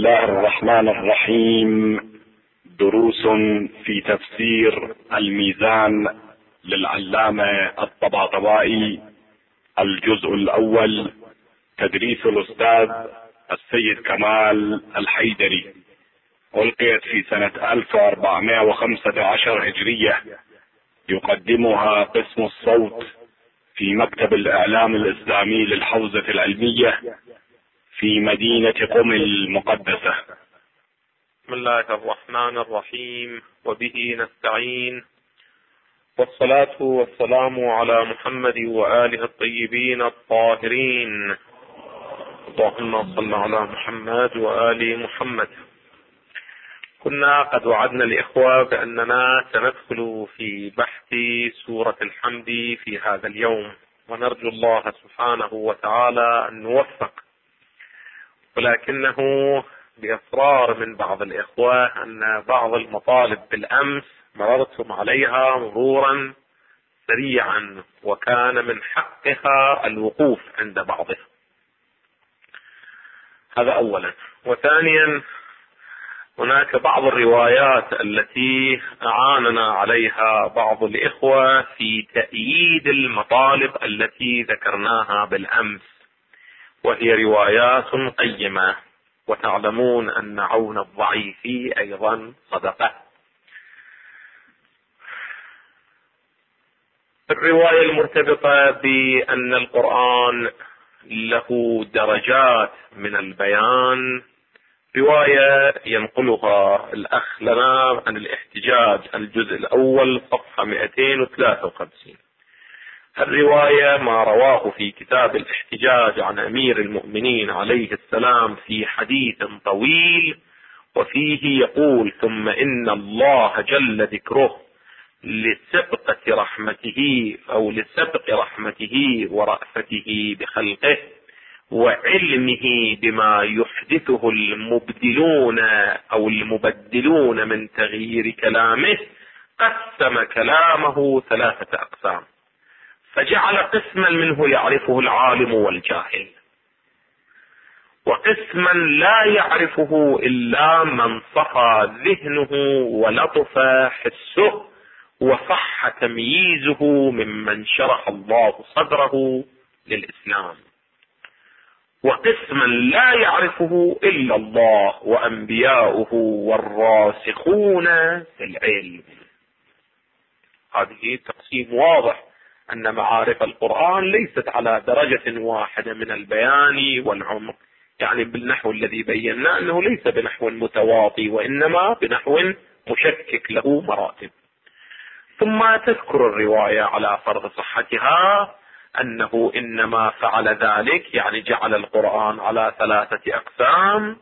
الله الرحمن الرحيم. دروس في تفسير الميزان للعلامة الطباطبائي، الجزء الأول، تدريس الأستاذ السيد كمال الحيدري. ألقيت في سنة 1415 هجرية. يقدمها قسم الصوت في مكتب الإعلام الإسلامي للحوزة العلمية في مدينة قم المقدسة. بسم الله الرحمن الرحيم، وبه نستعين، والصلاة والسلام على محمد وآله الطيبين الطاهرين. اللهم صل على محمد وآل محمد. كنا قد وعدنا الإخوة بأننا سندخل في بحث سورة الحمد في هذا اليوم، ونرجو الله سبحانه وتعالى أن نوفق، ولكنه بإصرار من بعض الإخوة أن بعض المطالب بالأمس مررتم عليها مرورا سريعا، وكان من حقها الوقوف عند بعضها. هذا أولا. وثانيا، هناك بعض الروايات التي أعاننا عليها بعض الإخوة في تأييد المطالب التي ذكرناها بالأمس، وهي روايات قيمة، وتعلمون أن عون الضعيف أيضا صدقة. الرواية المرتبطة بأن القرآن له درجات من البيان، رواية ينقلها الأخ لنا عن الاحتجاج الجزء الأول صفحة 253. الرواية ما رواه في كتاب الاحتجاج عن أمير المؤمنين عليه السلام في حديث طويل، وفيه يقول: ثم إن الله جل ذكره لسبقة رحمته أو لسبق رحمته ورأفته بخلقه وعلمه بما يحدثه المبدلون أو المبدلون من تغيير كلامه، قسم كلامه 3 أقسام، فجعل قسما منه يعرفه العالم والجاهل، وقسما لا يعرفه إلا من صفى ذهنه ولطف حسه وصح تمييزه ممن شرح الله صدره للإسلام، وقسما لا يعرفه إلا الله وأنبياؤه والراسخون في العلم. هذه تقسيم واضح أن معارف القرآن ليست على درجة واحدة من البيان والعمق، يعني بالنحو الذي بينا أنه ليس بنحو متواطي، وإنما بنحو مشكك له مراتب. ثم تذكر الرواية على فرض صحتها أنه إنما فعل ذلك، يعني جعل القرآن على 3 أقسام،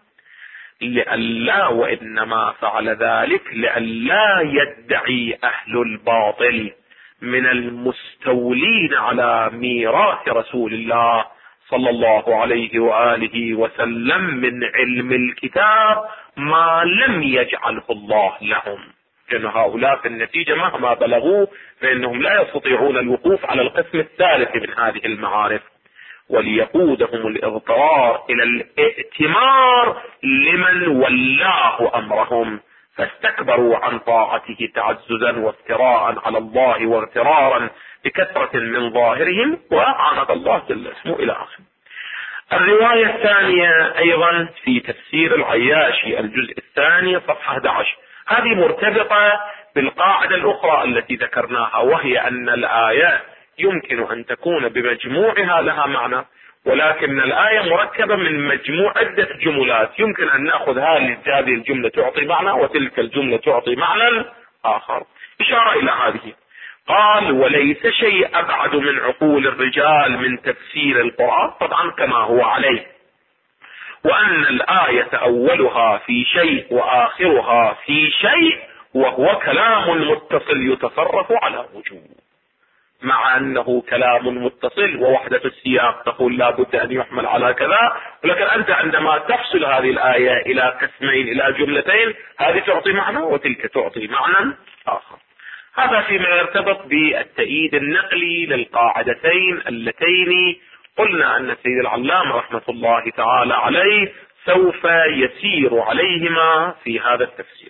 لئلا وإنما فعل ذلك لئلا يدعي أهل الباطل من المستولين على ميراث رسول الله صلى الله عليه وآله وسلم من علم الكتاب ما لم يجعله الله لهم، لأن هؤلاء في النتيجة مهما بلغوا فإنهم لا يستطيعون الوقوف على القسم الثالث من هذه المعارف، وليقودهم الاضطرار إلى الائتمار لمن ولاه أمرهم، فاستكبروا عن طاعته تعززا وافتراء على الله واغترارا بكثرة من ظاهرهم، وأعانق الله جل اسمه إلى آخره. الرواية الثانية أيضا في تفسير العياشي الجزء الثاني صفحة 11، هذه مرتبطة بالقاعدة الأخرى التي ذكرناها، وهي أن الآية يمكن أن تكون بمجموعها لها معنى، ولكن الآية مركبة من مجموع عدة جملات، يمكن أن نأخذ هذه الجملة تعطي معنى وتلك الجملة تعطي معنى آخر. إشارة إلى هذه. قال: وليس شيء أبعد من عقول الرجال من تفسير القرآن، طبعا كما هو عليه، وأن الآية أولها في شيء وآخرها في شيء، وهو كلام متصل يتصرف على وجوه، مع أنه كلام متصل ووحدة السياق تقول لا بد أن يحمل على كذا، ولكن أنت عندما تفصل هذه الآية إلى قسمين إلى جملتين، هذه تعطي معنى وتلك تعطي معنى آخر. هذا فيما يرتبط بالتأييد النقلي للقاعدتين اللتين قلنا أن سيد العلامة رحمة الله تعالى عليه سوف يسير عليهما في هذا التفسير.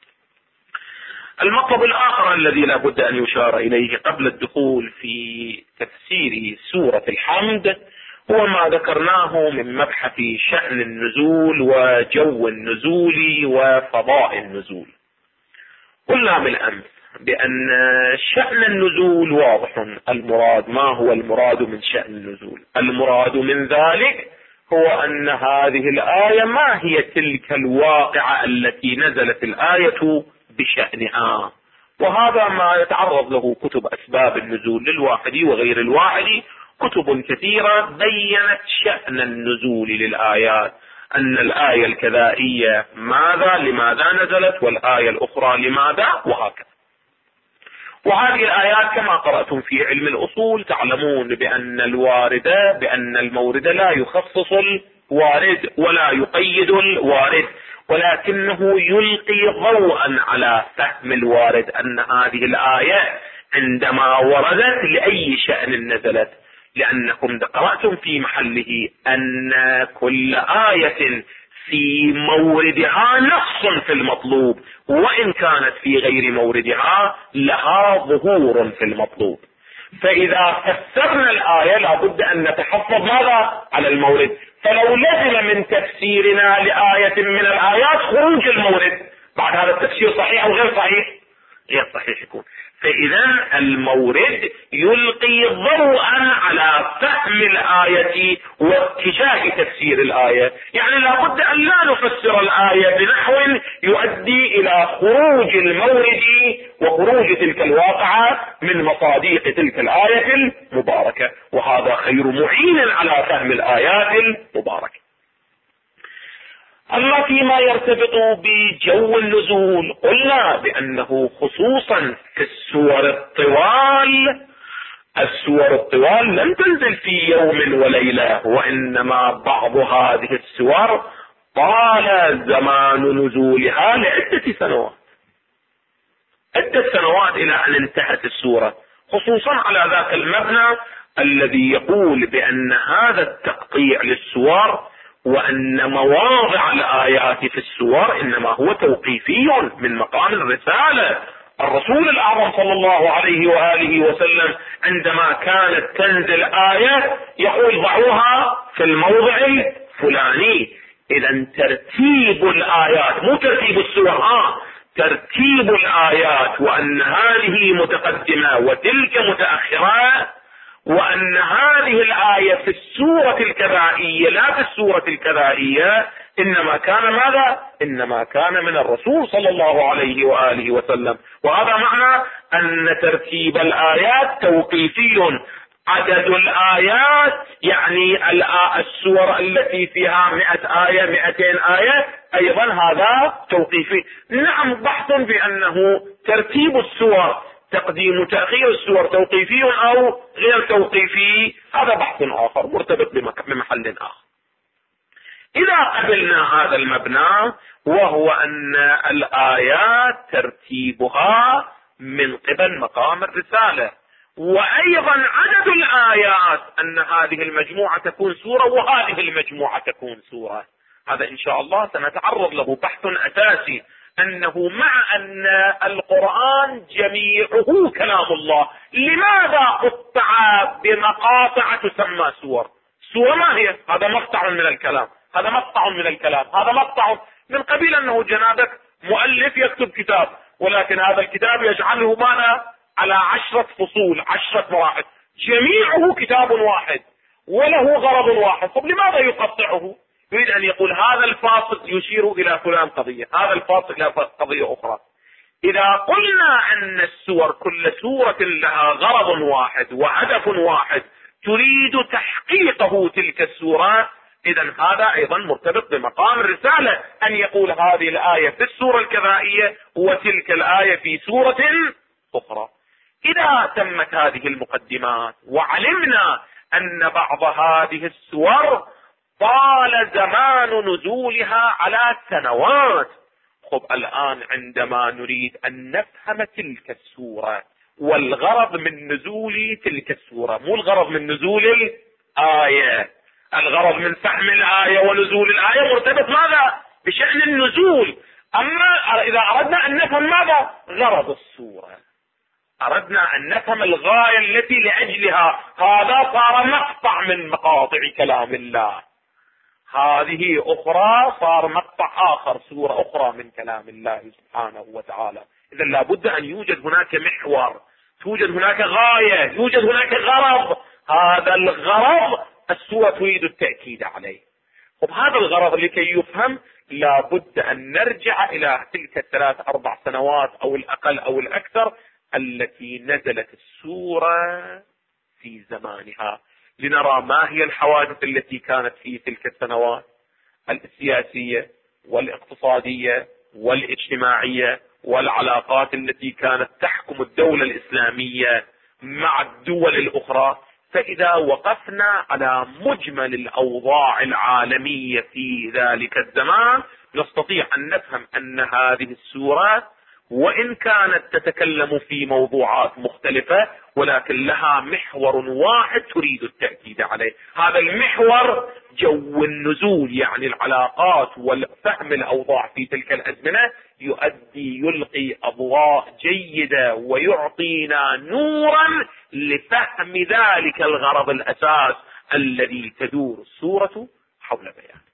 المطلب الآخر الذي لا بد أن يشار إليه قبل الدخول في تفسير سورة الحمد هو ما ذكرناه من مبحث شأن النزول وجو النزول وفضاء النزول. قلنا بالأمس بأن شأن النزول واضح، المراد ما هو المراد من شأن النزول؟ المراد من ذلك هو أن هذه الآية ما هي تلك الواقعة التي نزلت الآية بشأنها، وهذا ما يتعرض له كتب أسباب النزول للواحد وغير الواحد، كتب كثيرة بيّنت شأن النزول للآيات، أن الآية الكذائية لماذا نزلت، والآية الأخرى لماذا، وهكذا. وهذه الآيات كما قرأتم في علم الأصول تعلمون بأن المورد لا يخصص الوارد ولا يقيد الوارد، ولكنه يلقي ضوءا على فهم الوارد أن هذه الآية عندما وردت لأي شأن نزلت، لأنكم قرأتم في محله أن كل آية في موردها نص في المطلوب، وإن كانت في غير موردها لها ظهور في المطلوب. فإذا فسرنا الآية لابد أن نتحفظ ماذا على المورد، فلو لزم من تفسيرنا لآية من الآيات خروج المورد بعد هذا التفسير صحيح أو غير صحيح؟ غير صحيح يكون. فإذا المورد يلقي ضوءا على فهم الآية واتجاه تفسير الآية، يعني لابد أن لا نفسر الآية بنحو يؤدي إلى خروج المورد وخروج تلك الواقعة من مصاديق تلك الآية المباركة، وهذا خير معين على فهم الآيات المباركة. أما فيما يرتبط بجو النزول قلنا بأنه خصوصا في السور الطوال لم تنزل في يوم وليلة، وإنما بعض هذه السور طال زمان نزولها لعدة سنوات، عدة سنوات إلى أن انتهت السورة، خصوصا على ذاك المبنى الذي يقول بأن هذا التقطيع للسور وأن مواضع الآيات في السور إنما هو توقيفي من مقام الرسالة. الرسول الأعظم صلى الله عليه وآله وسلم عندما كانت تنزل آية يقول ضعوها في الموضع الفلاني. إذا ترتيب الآيات مو ترتيب السور، ترتيب الآيات، وأن هذه متقدمة وتلك متأخرة، وأن هذه الآية في السورة الكذائية لا في السورة الكذائية، إنما كان ماذا؟ إنما كان من الرسول صلى الله عليه وآله وسلم. وهذا معنى أن ترتيب الآيات توقيفي. عدد الآيات يعني السور التي فيها 100 آية 200 آية أيضا هذا توقيفي. نعم بحث بأنه ترتيب السور تقديم وتأخير السور توقيفي أو غير توقيفي، هذا بحث آخر مرتبط بمحل آخر. إذا قبلنا هذا المبنى وهو أن الآيات ترتيبها من قبل مقام الرسالة، وأيضا عدد الآيات أن هذه المجموعة تكون سورة وهذه المجموعة تكون سورة، هذا إن شاء الله سنتعرض له بحث أساسي، أنه مع أن القرآن جميعه كلام الله لماذا قطع بمقاطع تسمى سور؟ سورة ما هي؟ هذا مقطع من الكلام، هذا مقطع من الكلام، هذا مقطع من قبيل أنه جنابك مؤلف يكتب كتاب، ولكن هذا الكتاب يجعله ماذا؟ على 10 فصول 10 مراحل، جميعه كتاب واحد وله غرض واحد. طب لماذا يقطعه؟ يريد أن يقول هذا الفاصل يشير إلى فلان قضية، هذا الفاصل إلى قضية أخرى. إذا قلنا أن السور كل سورة لها غرض واحد وهدف واحد تريد تحقيقه تلك السورة، إذا هذا أيضا مرتبط بمقام الرسالة، أن يقول هذه الآية في السورة الكذائية وتلك الآية في سورة أخرى. إذا تمت هذه المقدمات وعلمنا أن بعض هذه السور طال زمان نزولها على سنوات، خب الآن عندما نريد أن نفهم تلك السورة والغرض من نزول تلك السورة، مو الغرض من نزول الآية، الغرض من فهم الآية ونزول الآية مرتبط ماذا؟ بشأن النزول. أما إذا أردنا أن نفهم ماذا؟ غرض السورة، أردنا أن نفهم الغاية التي لأجلها، هذا صار مقطع من مقاطع كلام الله. هذه أخرى صار مقطع آخر، سورة أخرى من كلام الله سبحانه وتعالى. إذا لابد أن يوجد هناك محور، توجد هناك غاية، يوجد هناك غرض. هذا الغرض السورة تريد التأكيد عليه. وبهذا الغرض لكي يفهم لابد أن نرجع إلى تلك 3-4 سنوات أو الأقل أو الأكثر التي نزلت السورة في زمانها، لنرى ما هي الحوادث التي كانت في تلك السنوات السياسية والاقتصادية والاجتماعية، والعلاقات التي كانت تحكم الدولة الإسلامية مع الدول الأخرى. فإذا وقفنا على مجمل الأوضاع العالمية في ذلك الزمان نستطيع أن نفهم أن هذه السورة وإن كانت تتكلم في موضوعات مختلفة ولكن لها محور واحد تريد التأكيد عليه. هذا المحور جو النزول، يعني العلاقات وفهم الأوضاع في تلك الأزمنة يلقي أضواء جيدة ويعطينا نورا لفهم ذلك الغرض الأساس الذي تدور السورة حول بيانه.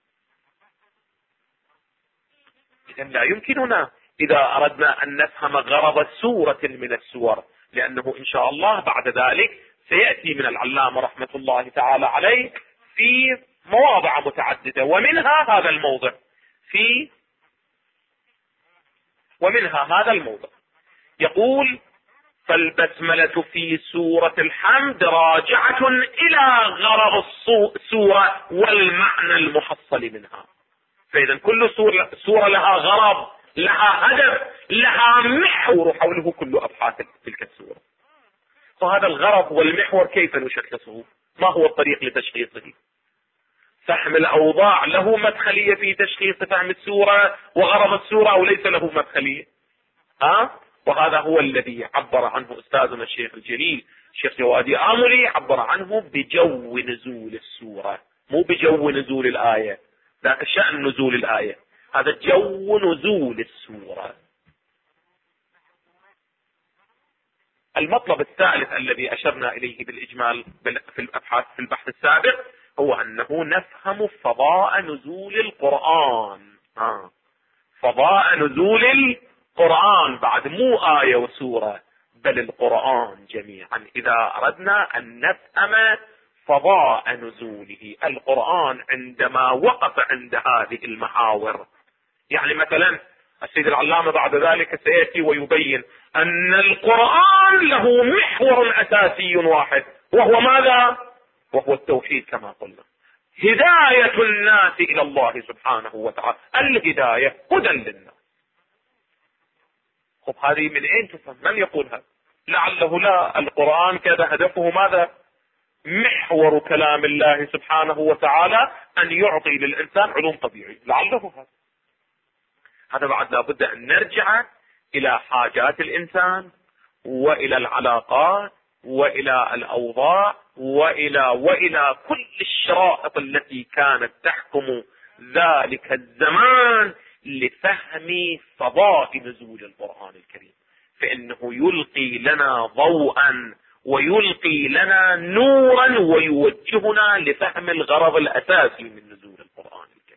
إذن لا يمكننا إذا أردنا أن نفهم غرض سورة من السور، لأنه إن شاء الله بعد ذلك سيأتي من العلامة رحمة الله تعالى عليه في مواضع متعددة، ومنها هذا الموضع يقول: فالبسملة في سورة الحمد راجعة إلى غرض السورة والمعنى المحصل منها. فإذا كل سورة لها غرض، لها هدف، لها محور حوله كل أبحاث تلك السورة. فهذا الغرض والمحور كيف نشخصه؟ ما هو الطريق لتشخيصه؟ فهم الأوضاع له مدخلية في تشخيص فهم السورة وغرض السورة، أو ليس له مدخلية؟ وهذا هو الذي عبر عنه أستاذنا الشيخ الجليل الشيخ جوادي آملي، عبر عنه بجو نزول السورة، مو بجو نزول الآية، ذاك شأن نزول الآية، هذا جو نزول السورة. المطلب الثالث الذي أشرنا إليه بالإجمال في البحث السابق هو أنه نفهم فضاء نزول القرآن. فضاء نزول القرآن، بعد مو آية وسورة بل القرآن جميعا. إذا أردنا أن نفهم فضاء نزوله القرآن عندما وقف عند هذه المحاور، يعني مثلا السيد العلامة بعد ذلك سيأتي ويبين أن القرآن له محور أساسي واحد، وهو ماذا؟ وهو التوحيد كما قلنا، هداية الناس إلى الله سبحانه وتعالى، الهداية هدى للناس. هذه من أين تفهم؟ من يقول هذا؟ لعله لا، القرآن كذا هدفه ماذا؟ محور كلام الله سبحانه وتعالى أن يعطي للإنسان علوم طبيعية، لعله هذا بعد لابد أن نرجع إلى حاجات الإنسان وإلى العلاقات وإلى الأوضاع وإلى كل الشرائط التي كانت تحكم ذلك الزمان لفهم فضاء نزول القرآن الكريم، فإنه يلقي لنا ضوءا ويلقي لنا نورا ويوجهنا لفهم الغرض الأساسي من نزول القرآن الكريم.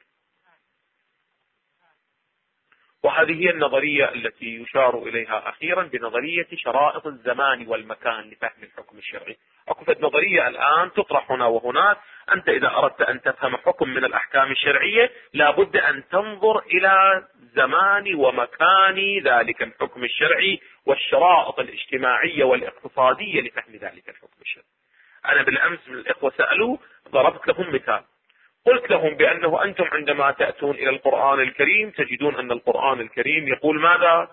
وهذه هي النظرية التي يشار إليها أخيرا بنظرية شرائط الزمان والمكان لفهم الحكم الشرعي. أكفت نظرية الآن تطرح هنا وهناك. أنت إذا أردت أن تفهم حكم من الأحكام الشرعية لابد أن تنظر إلى زمان ومكان ذلك الحكم الشرعي والشرائط الاجتماعية والاقتصادية لفهم ذلك الحكم الشرعي. أنا بالأمس من الإخوة سألوا، ضربت لهم مثال، قلت لهم بأنه أنتم عندما تأتون إلى القرآن الكريم تجدون أن القرآن الكريم يقول ماذا؟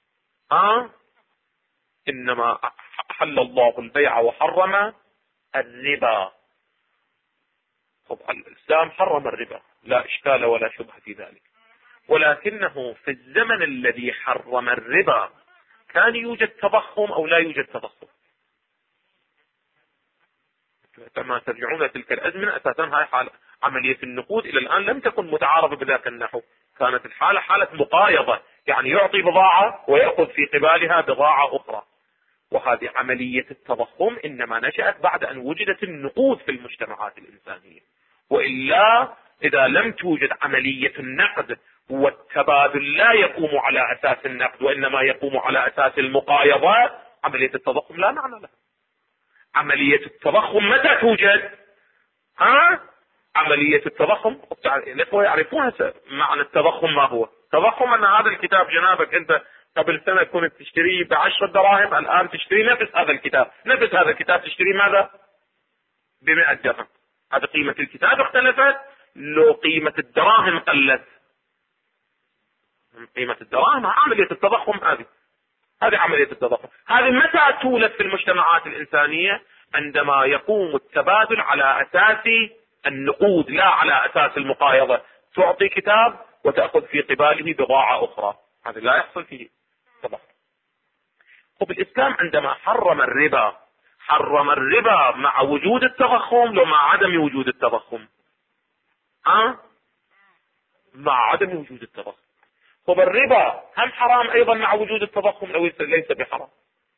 إنما أحل الله البيع وحرم الربا. الإسلام حرم الربا، لا إشكال ولا شبهة في ذلك، ولكنه في الزمن الذي حرم الربا كان يوجد تضخم أو لا يوجد تضخم؟ ربما ترجعون تلك الأزمنة أساسا هاي حالة عملية النقود إلى الآن لم تكن متعارضة بذاك النحو، كانت الحالة حالة مقايضة، يعني يعطي بضاعة ويأخذ في قبالها بضاعة أخرى. وهذه عملية التضخم إنما نشأت بعد أن وجدت النقود في المجتمعات الإنسانية، وإلا إذا لم توجد عملية النقد والتبادل لا يقوم على أساس النقد وإنما يقوم على أساس المقايضات، عملية التضخم لا معنى لها. عملية التضخم متى توجد؟ عملية التضخم الإخوة يعرفون معنى التضخم ما هو. التضخم أن هذا الكتاب جنابك أنت قبل سنة كنت تشتريه ب10 دراهم، الآن تشتري نفس هذا الكتاب، نفس هذا الكتاب تشتري ماذا؟ ب100 درهم. هذا قيمة الكتاب اختلفت، لو قيمة الدراهم قلت. قيمة الدراهم عملية التضخم هذه عملية التضخم. هذه متى تولد في المجتمعات الإنسانية؟ عندما يقوم التبادل على أساس النقود لا على أساس المقايضة، تعطي كتاب وتأخذ في قباله بضاعة أخرى، هذا لا يحصل فيه تضخم. الإسلام عندما حرم الربا مع وجود التضخم لو مع عدم وجود التضخم؟ مع عدم وجود التضخم. الربا هم حرام أيضا مع وجود التضخم أو ليس بحرام؟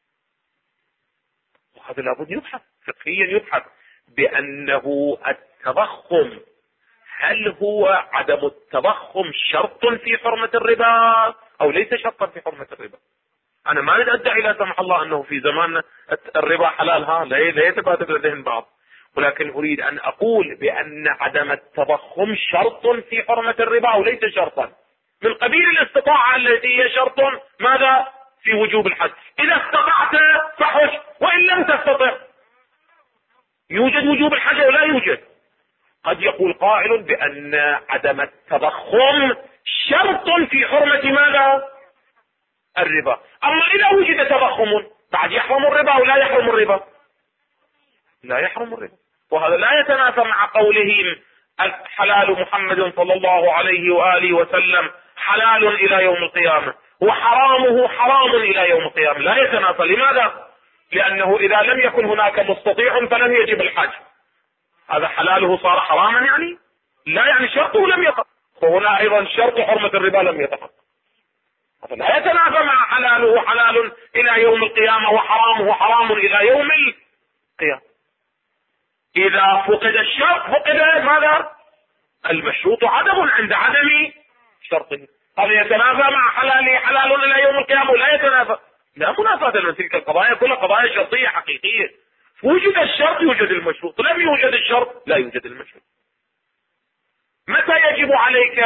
وهذا لابد يبحث فقهيا، يبحث بأنه التضخم هل هو عدم التضخم شرط في حرمة الربا أو ليس شرطا في حرمة الربا؟ أنا ما أريد أدعي لا سمح الله أنه في زماننا الربا حلال، لا يتبادل لديهم بعض، ولكن أريد أن أقول بأن عدم التضخم شرط في حرمة الربا أو ليس شرطا، من قبيل الاستطاعة التي هي شرط ماذا؟ في وجوب الحج. إذا استطعت فحج، وإن لم تستطع يوجد وجوب الحج أو لا يوجد؟ قد يقول قائل بأن عدم التضخم شرط في حرمة ماذا؟ الربا. أما إذا وجد تضخم بعد يحرم الربا أو لا يحرم الربا؟ لا يحرم الربا. وهذا لا يتنافى مع قولهم حلال محمد صلى الله عليه وآله وسلم حلال إلى يوم القيامة وحرامه حرام إلى يوم القيامة، لا يتنافى. لماذا؟ لأنه إذا لم يكن هناك مستطيع فلن يجب الحج، هذا حلاله صار حراما يعني؟ لا، يعني شرطه لم يتحقق، وهنا أيضا شرط حرمة الربا لم يتحقق. هذا لا يتنافى مع حلاله حلال إلى يوم القيامة وحرامه حرام إلى يوم القيامة. إذا فقد الشرط فقد ماذا؟ المشروط عدم عند عدم شرطه. هذا يتنافى مع حلاله حلال إلى يوم القيامة ولا يتنافى؟ لا منافاة، لأن تلك القضايا كلها قضايا شرطية حقيقية. وجد الشرط يوجد المشروط، لم يوجد الشرط لا يوجد المشروط. متى يجب عليك،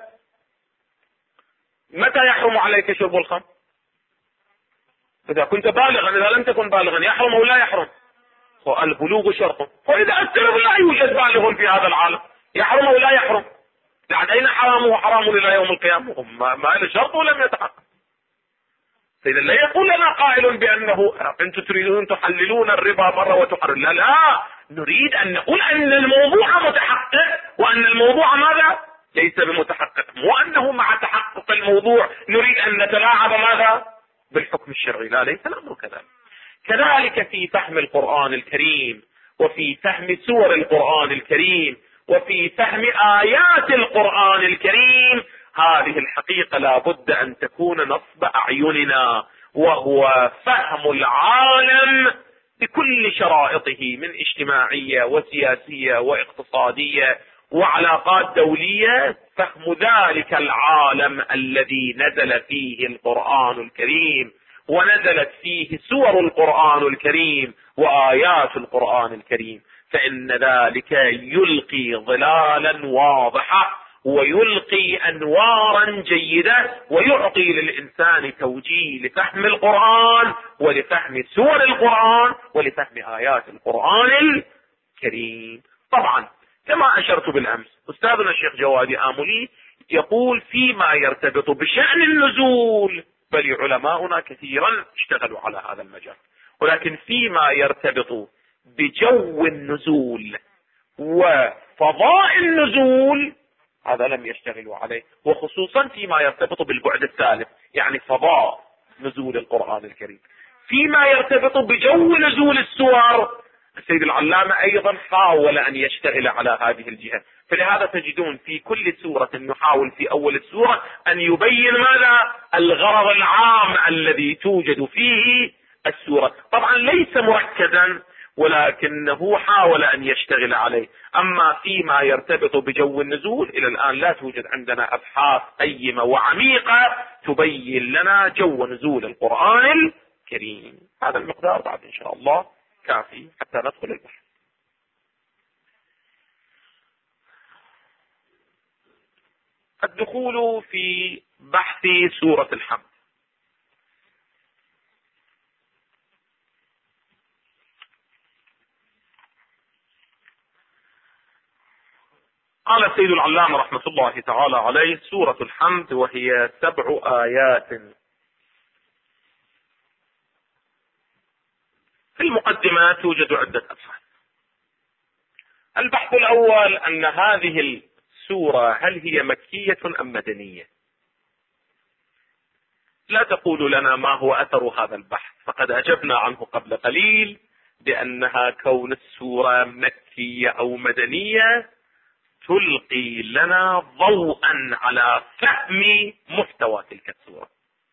متى يحرم عليك شرب الخمر؟ إذا كنت بالغا، إذا لم تكن بالغا يحرم أو لا يحرم؟ البلوغ شرط، وإذا أسلم لا يوجد بالغ في هذا العالم يحرم أو لا يحرم؟ لعن أين حرامه حرام إلى يوم القيامة؟ ما له شرط ولم يتحقق. إذا لا يقول لنا قائل بأنه أنتم تريدون تحللون الربا مرة وتحرمون، لا، نريد أن نقول أن الموضوع متحقق وأن الموضوع ماذا؟ ليس بمتحقق، وأنه مع تحقق الموضوع نريد أن نتلاعب ماذا؟ بالحكم الشرعي. لا، ليس الأمر كذلك. كذلك في فهم القرآن الكريم وفي فهم سور القرآن الكريم وفي فهم آيات القرآن الكريم، هذه الحقيقة لا بد أن تكون نصب أعيننا، وهو فهم العالم بكل شرائطه من اجتماعية وسياسية واقتصادية وعلاقات دولية، فهم ذلك العالم الذي نزل فيه القرآن الكريم ونزلت فيه سور القرآن الكريم وآيات القرآن الكريم، فإن ذلك يلقي ظلالا واضحة ويلقي أنوارا جيدة ويعطي للإنسان توجيه لفهم القرآن ولفهم سور القرآن ولفهم آيات القرآن الكريم. طبعا كما أشرت بالأمس أستاذنا الشيخ جوادي آملي يقول فيما يرتبط بشأن النزول، بل علماؤنا كثيرا اشتغلوا على هذا المجال، ولكن فيما يرتبط بجو النزول وفضاء النزول هذا لم يشتغلوا عليه، وخصوصا فيما يرتبط بالبعد الثالث يعني فضاء نزول القرآن الكريم. فيما يرتبط بجو نزول السور السيد العلامة أيضا حاول أن يشتغل على هذه الجهة. فلهذا تجدون في كل سورة يحاول في أول السورة أن يبين ماذا الغرض العام الذي توجد فيه السورة. طبعا ليس مركزا، ولكنه حاول أن يشتغل عليه. أما فيما يرتبط بجو النزول إلى الآن لا توجد عندنا أبحاث قيمة وعميقة تبين لنا جو نزول القرآن الكريم. هذا المقدار بعد إن شاء الله كافي حتى ندخل البحث. الدخول في بحث سورة الحمد. قال السيد العلامة رحمة الله تعالى عليه: سورة الحمد وهي 7 آيات. في المقدمة توجد عدة أبحاث. البحث الأول أن هذه السورة هل هي مكية أم مدنية؟ لا تقول لنا ما هو أثر هذا البحث، فقد أجبنا عنه قبل قليل بأنها كون السورة مكية أو مدنية تلقي لنا ضوءا على فهم محتوى تلك السورة.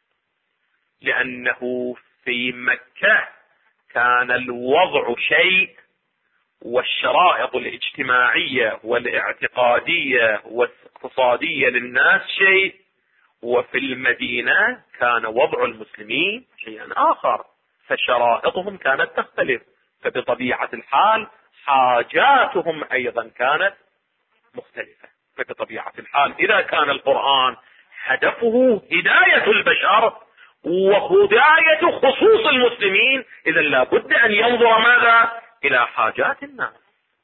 لأنه في مكة كان الوضع شيء، والشرائط الاجتماعية والاعتقادية والاقتصادية للناس شيء، وفي المدينة كان وضع المسلمين شيئا آخر، فشرائطهم كانت تختلف، فبطبيعة الحال حاجاتهم أيضا كانت مختلفة. فبطبيعة الحال إذا كان القرآن هدفه هداية البشر وهداية خصوص المسلمين، إذا لابد أن ينظر ماذا؟ إلى حاجات الناس.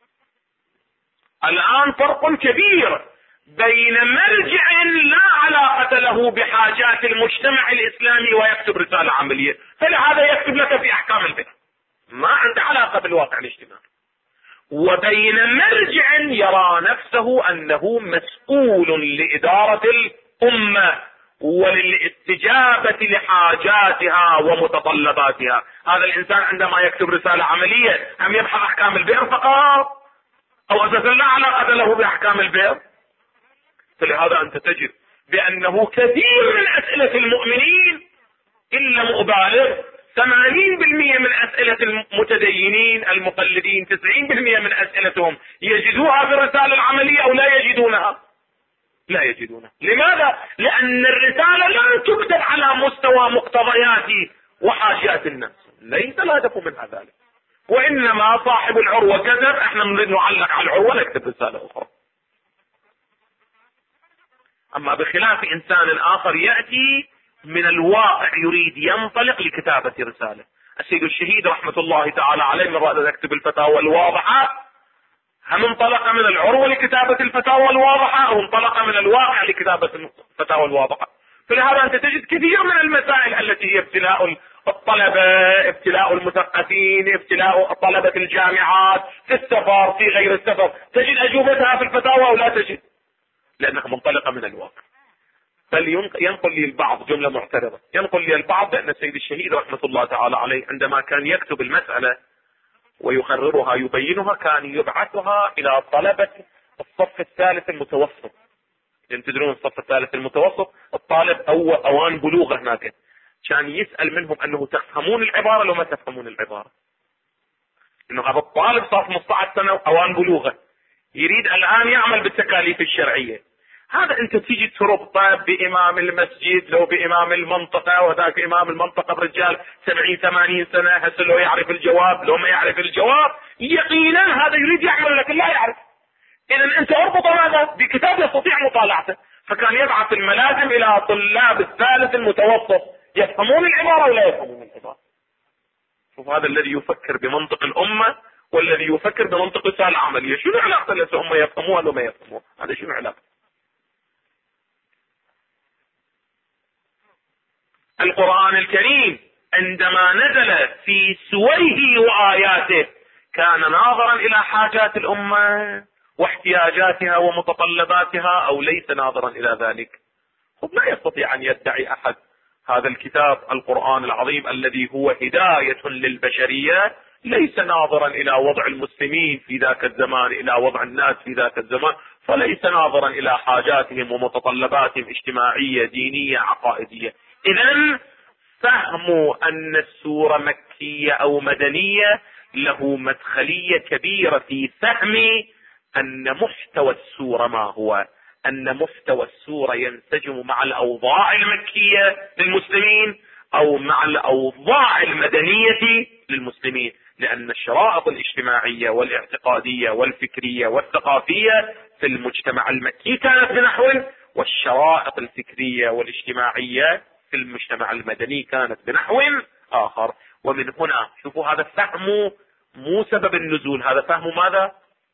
الآن فرق كبير بين مرجع لا علاقة له بحاجات المجتمع الإسلامي ويكتب رسالة عملية، فلهذا يكتب لك في أحكام البدع ما عنده علاقة بالواقع الاجتماعي، وبين مرجع يرى نفسه أنه مسؤول لإدارة الأمة وللاستجابة لحاجاتها ومتطلباتها. هذا الإنسان عندما يكتب رسالة عملية أم يبحث أحكام البئر فقط، أو أساسا لا علاقة له بأحكام البئر؟ فلهذا أنت تجد بأنه كثير من أسئلة المؤمنين إلا مبالغ 80% من أسئلة المتدينين المقلدين 90% من أسئلتهم يجدوها في الرسالة العملية أو لا يجدونها؟ لا يجدونها. لماذا؟ لأن الرسالة لا تكتب على مستوى مقتضيات وحاجات الناس، ليس الهدف منها ذلك، وإنما صاحب العروة كتب، احنا نريد نعلق على العروة نكتب رسالة أخرى. أما بخلاف إنسان آخر يأتي من الواقع يريد ينطلق لكتابة رسالة. السيد الشهيد رحمة الله تعالى عليه من رأى يكتب الفتاوى الواضحة، هم انطلق من العروة لكتابة الفتاوى الواضحة أو انطلق من الواقع لكتابة الفتاوى الواضحة. فلهذا أنت تجد كثير من المسائل التي هي ابتلاء الطلبة، ابتلاء المثقفين، ابتلاء طلبة الجامعات في السفر في غير السفر، تجد أجوبتها في الفتاوى أو لا تجد، لأنها منطلقة من الواقع. بل ينقل لي البعض جملة معترضة، ينقل لي البعض بأن السيد الشهيد رحمة الله تعالى عليه عندما كان يكتب المسألة ويقررها يبينها كان يبعثها إلى طلبة الصف الثالث المتوسط. لأن تدرون الصف الثالث المتوسط الطالب أوان بلوغه هناك، كان يسأل منهم أنه تفهمون العبارة لو ما تفهمون العبارة، إنه هذا الطالب صار 15 سنة أوان بلوغه يريد الآن يعمل بالتكاليف الشرعية. هذا أنت تيجي تربطه بإمام المسجد لو بإمام المنطقة، وذاك إمام المنطقة برجال 70-80 سنة، هسه لو يعرف الجواب لو ما يعرف الجواب يقينا هذا يريد يعمل لكن لا يعرف. إذا أنت اربط هذا بكتاب يستطيع مطالعته. فكان يبعث الملازم إلى طلاب الثالث المتوسط يفهمون العبارة ولا يفهمون العبارة. شوف هذا الذي يفكر بمنطق الأمة والذي يفكر بمنطق رسالة عملية، شنو علاقة التي هم يفهموها ولا ما يفهموها؟ هذا شنو علاقة؟ القرآن الكريم عندما نزل في سوره وآياته كان ناظرا إلى حاجات الأمة واحتياجاتها ومتطلباتها أو ليس ناظرا إلى ذلك؟ لا يستطيع أن يدعي أحد هذا الكتاب القرآن العظيم الذي هو هداية للبشرية ليس ناظرا إلى وضع المسلمين في ذاك الزمان، إلى وضع الناس في ذاك الزمان، فليس ناظرا إلى حاجاتهم ومتطلباتهم اجتماعية دينية عقائدية. إذن فهم أن السورة مكية أو مدنية له مدخلية كبيرة في فهم أن محتوى السورة ما هو، أن محتوى السورة ينسجم مع الأوضاع المكية للمسلمين أو مع الأوضاع المدنية للمسلمين، لأن الشرائط الاجتماعية والاعتقادية والفكرية والثقافية في المجتمع المكي كانت بنحو، والشرائط الفكرية والاجتماعية في المجتمع المدني كانت بنحو آخر. ومن هنا شوفوا هذا فهم مو سبب النزول، هذا فهم ماذا؟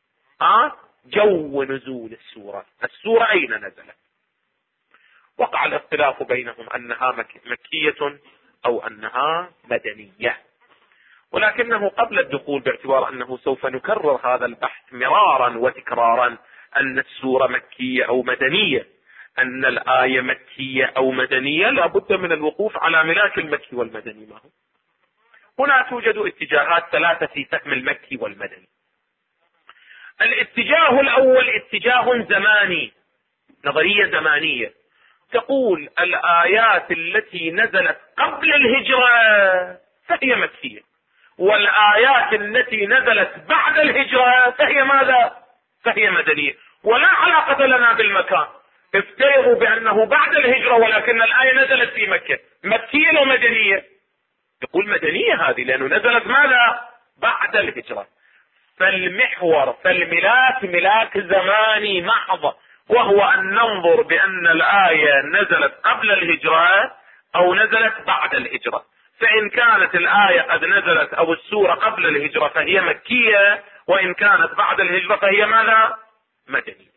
جو نزول السورة. السورة أين نزلت؟ وقع الاختلاف بينهم أنها مكية أو أنها مدنية، ولكنه قبل الدخول باعتبار أنه سوف نكرر هذا البحث مرارا وتكرارا أن السورة مكية أو مدنية، أن الآية مكية أو مدنية، لابد من الوقوف على ملاك المكي والمدني ما هو. هنا توجد اتجاهات ثلاثة في فهم المكي والمدني. الاتجاه الأول اتجاه زماني، نظرية زمانية تقول الآيات التي نزلت قبل الهجرة فهي مكية، والآيات التي نزلت بعد الهجرة فهي ماذا؟ فهي مدنية، ولا علاقة لنا بالمكان. افترضوا بأنه بعد الهجرة ولكن الآية نزلت في مكة، مكية أو مدنية؟ يقول مدنية هذه لأنه نزلت ماذا؟ بعد الهجرة. فالمحور فالملاك ملاك زماني محض، وهو أن ننظر بأن الآية نزلت قبل الهجرة أو نزلت بعد الهجرة. فإن كانت الآية قد نزلت أو السورة قبل الهجرة فهي مكية، وإن كانت بعد الهجرة فهي ماذا؟ مدنية.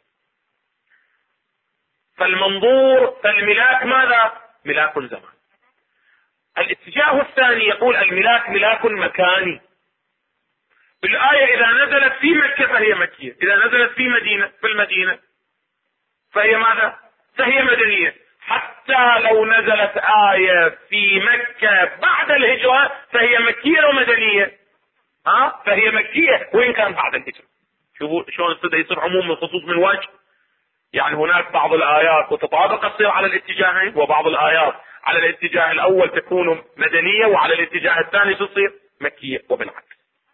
فالمنظور فالملاك ماذا؟ ملاك زمان. الاتجاه الثاني يقول الملاك ملاك مكاني. الآية إذا نزلت في مكة فهي مكية، إذا نزلت في المدينة فهي ماذا؟ فهي مدنية. حتى لو نزلت آية في مكة بعد الهجرة فهي مكية أو مدنية؟ فهي مكية وإن كان بعد الهجرة. شوفوا شلون يصير عموم الخصوص من وجه. يعني هناك بعض الآيات وتطابق تصير على الاتجاهين، وبعض الآيات على الاتجاه الأول تكون مدنية وعلى الاتجاه الثاني تصير مكية وبالعكس.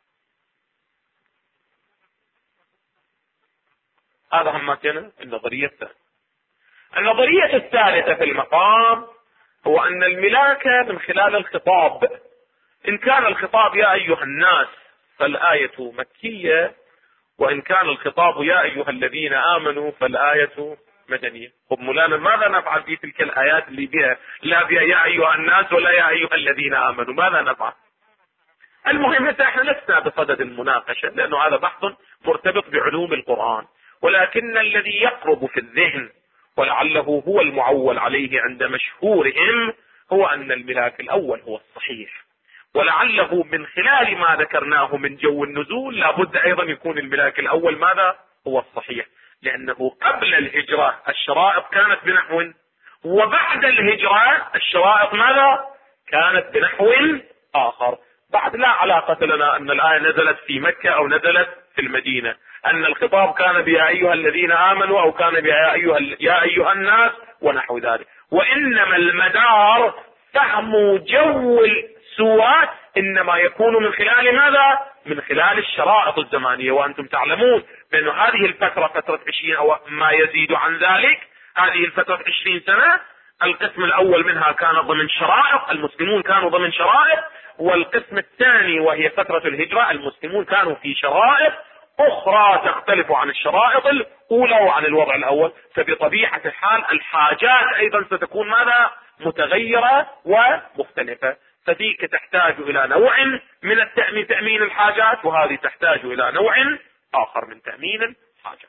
هذا همتنا النظرية الثانية. النظرية الثالثة في المقام هو أن الملاك من خلال الخطاب. إن كان الخطاب يا أيها الناس فالآية مكية، وإن كان الخطاب يا أيها الذين آمنوا فالآية مدنية. طب مولانا ماذا نفعل في تلك الآيات اللي بها لا بها يا أيها الناس ولا يا أيها الذين آمنوا؟ ماذا نفعل؟ المهم احنا لسنا بصدد المناقشة لأنه هذا بحث مرتبط بعلوم القرآن، ولكن الذي يقرب في الذهن ولعله هو المعول عليه عند مشهورهم هو أن الملاك الأول هو الصحيح، ولعله من خلال ما ذكرناه من جو النزول لابد أيضا يكون الملاك الأول ماذا؟ هو الصحيح، لأنه قبل الهجرة الشرائط كانت بنحو، وبعد الهجرة الشرائط ماذا؟ كانت بنحو آخر. بعد لا علاقة لنا أن الآية نزلت في مكة أو نزلت في المدينة، أن الخطاب كان بيا أيها الذين آمنوا أو كان بيا يا أيها الناس ونحو ذلك. وإنما المدار فهم جو السورة إنما يكون من خلال ماذا؟ من خلال الشرائط الزمانية. وأنتم تعلمون بأن هذه الفترة فترة 20 أو ما يزيد عن ذلك، هذه الفترة 20 سنة القسم الأول منها كان ضمن شرائط، المسلمون كانوا ضمن شرائط، والقسم الثاني وهي فترة الهجرة المسلمون كانوا في شرائط أخرى تختلف عن الشرائط الأولى وعن الوضع الأول. فبطبيعة الحال الحاجات أيضا ستكون ماذا؟ متغيرة ومختلفة. فذيك تحتاج إلى نوع من تأمين الحاجات، وهذه تحتاج إلى نوع آخر من تأمين الحاجات.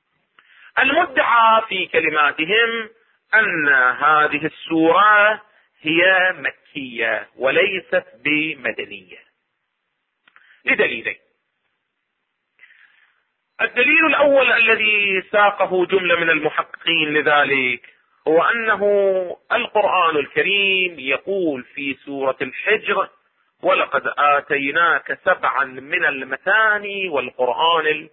المدعى في كلماتهم أن هذه السورة هي مكية وليست بمدنية لدليلين. الدليل الأول الذي ساقه جملة من المحققين لذلك هو أنه القرآن الكريم يقول في سورة الحجر ولقد آتيناك 7 من المثاني والقرآن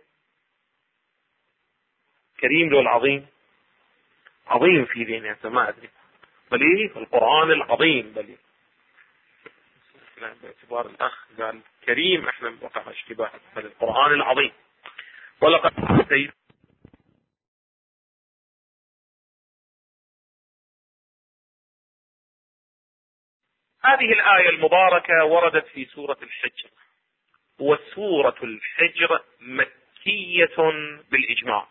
الكريم له العظيم. عظيم في ذهني ما أدري، بل القرآن العظيم، بل باعتبار الأخ قال كريم احنا وقع اشتباه، بل القرآن العظيم. ولقد آتيناك. هذه الآية المباركة وردت في سورة الحجر، وسورة الحجر مكية بالإجماع،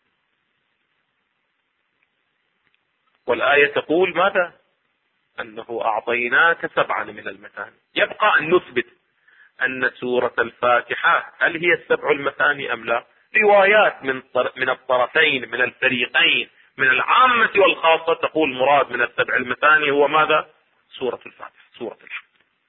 والآية تقول ماذا؟ أنه أعطيناك 7 من المثاني. يبقى أن نثبت أن سورة الفاتحة هل هي 7 المثاني أم لا؟ روايات من الطرفين، من الفريقين، من العامة والخاصة، تقول مراد من 7 المثاني هو ماذا؟ سورة الفاتحة، سورة الحمد.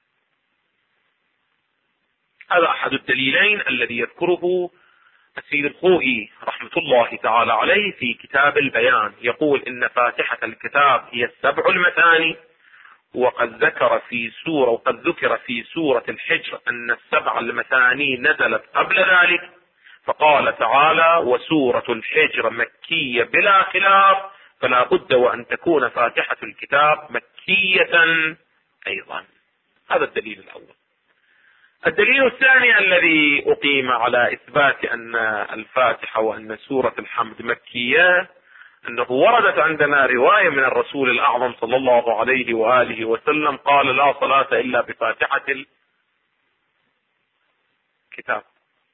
هذا أحد الدليلين الذي يذكره السيد الخوئي رحمة الله تعالى عليه في كتاب البيان، يقول إن فاتحة الكتاب هي 7 المثاني، وقد ذكر في سورة الحجر أن 7 المثاني نزلت قبل ذلك، فقال تعالى: وسورة الحجر مكية بلا خلاف، فلا بد وأن تكون فاتحة الكتاب مكية أيضا. هذا الدليل الأول. الدليل الثاني الذي أقيم على إثبات أن الفاتحة وأن سورة الحمد مكية، أنه وردت عندنا رواية من الرسول الأعظم صلى الله عليه وآله وسلم قال: لا صلاة إلا بفاتحة الكتاب،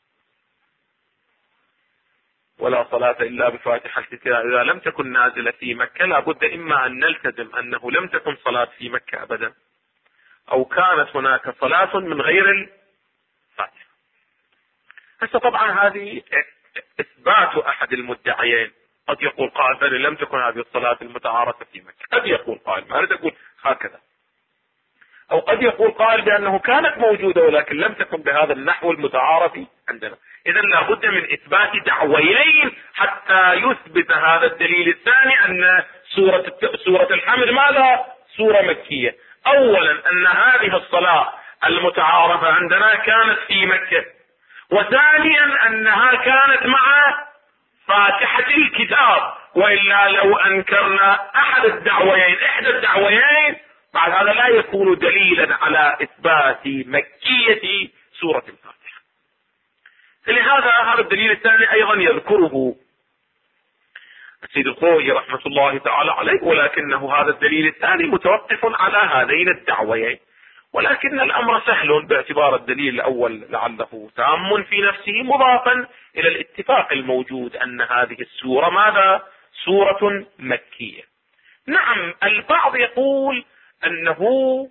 ولا صلاة إلا بفاتحة الكتاب. إذا لم تكن نازلة في مكة لابد إما أن نلتزم أنه لم تكن صلاة في مكة أبدا، أو كانت هناك صلاة من غير الفاتحة. هسه طبعا هذه إثبات أحد المدعيين. قد يقول قائل بل لم تكن هذه الصلاة المتعارفة في مكة، قد يقول قائل، ما أريد أقول هكذا، أو قد يقول قائل بأنه كانت موجودة ولكن لم تكن بهذا النحو المتعارف عندنا. إذن لابد من إثبات دعويين حتى يثبت هذا الدليل الثاني أن سورة الحمد ماذا؟ سورة مكية. أولا أن هذه الصلاة المتعارفة عندنا كانت في مكة، وثانيا أنها كانت مع فاتحة الكتاب، وإلا لو أنكرنا أحد الدعويين إحدى الدعويين بعد هذا لا يكون دليلا على إثبات مكية سورة الفاتحة. لهذا هذا الدليل الثاني أيضا يذكره السيد الخوئي رحمة الله تعالى عليه، ولكنه هذا الدليل الثاني متوقف على هذين الدعويين، ولكن الأمر سهل باعتبار الدليل الأول لعله تام في نفسه، مضافا إلى الاتفاق الموجود أن هذه السورة ماذا؟ سورة مكية. نعم، البعض يقول أنه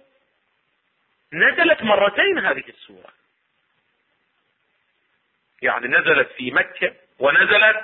نزلت مرتين هذه السورة، يعني نزلت في مكة ونزلت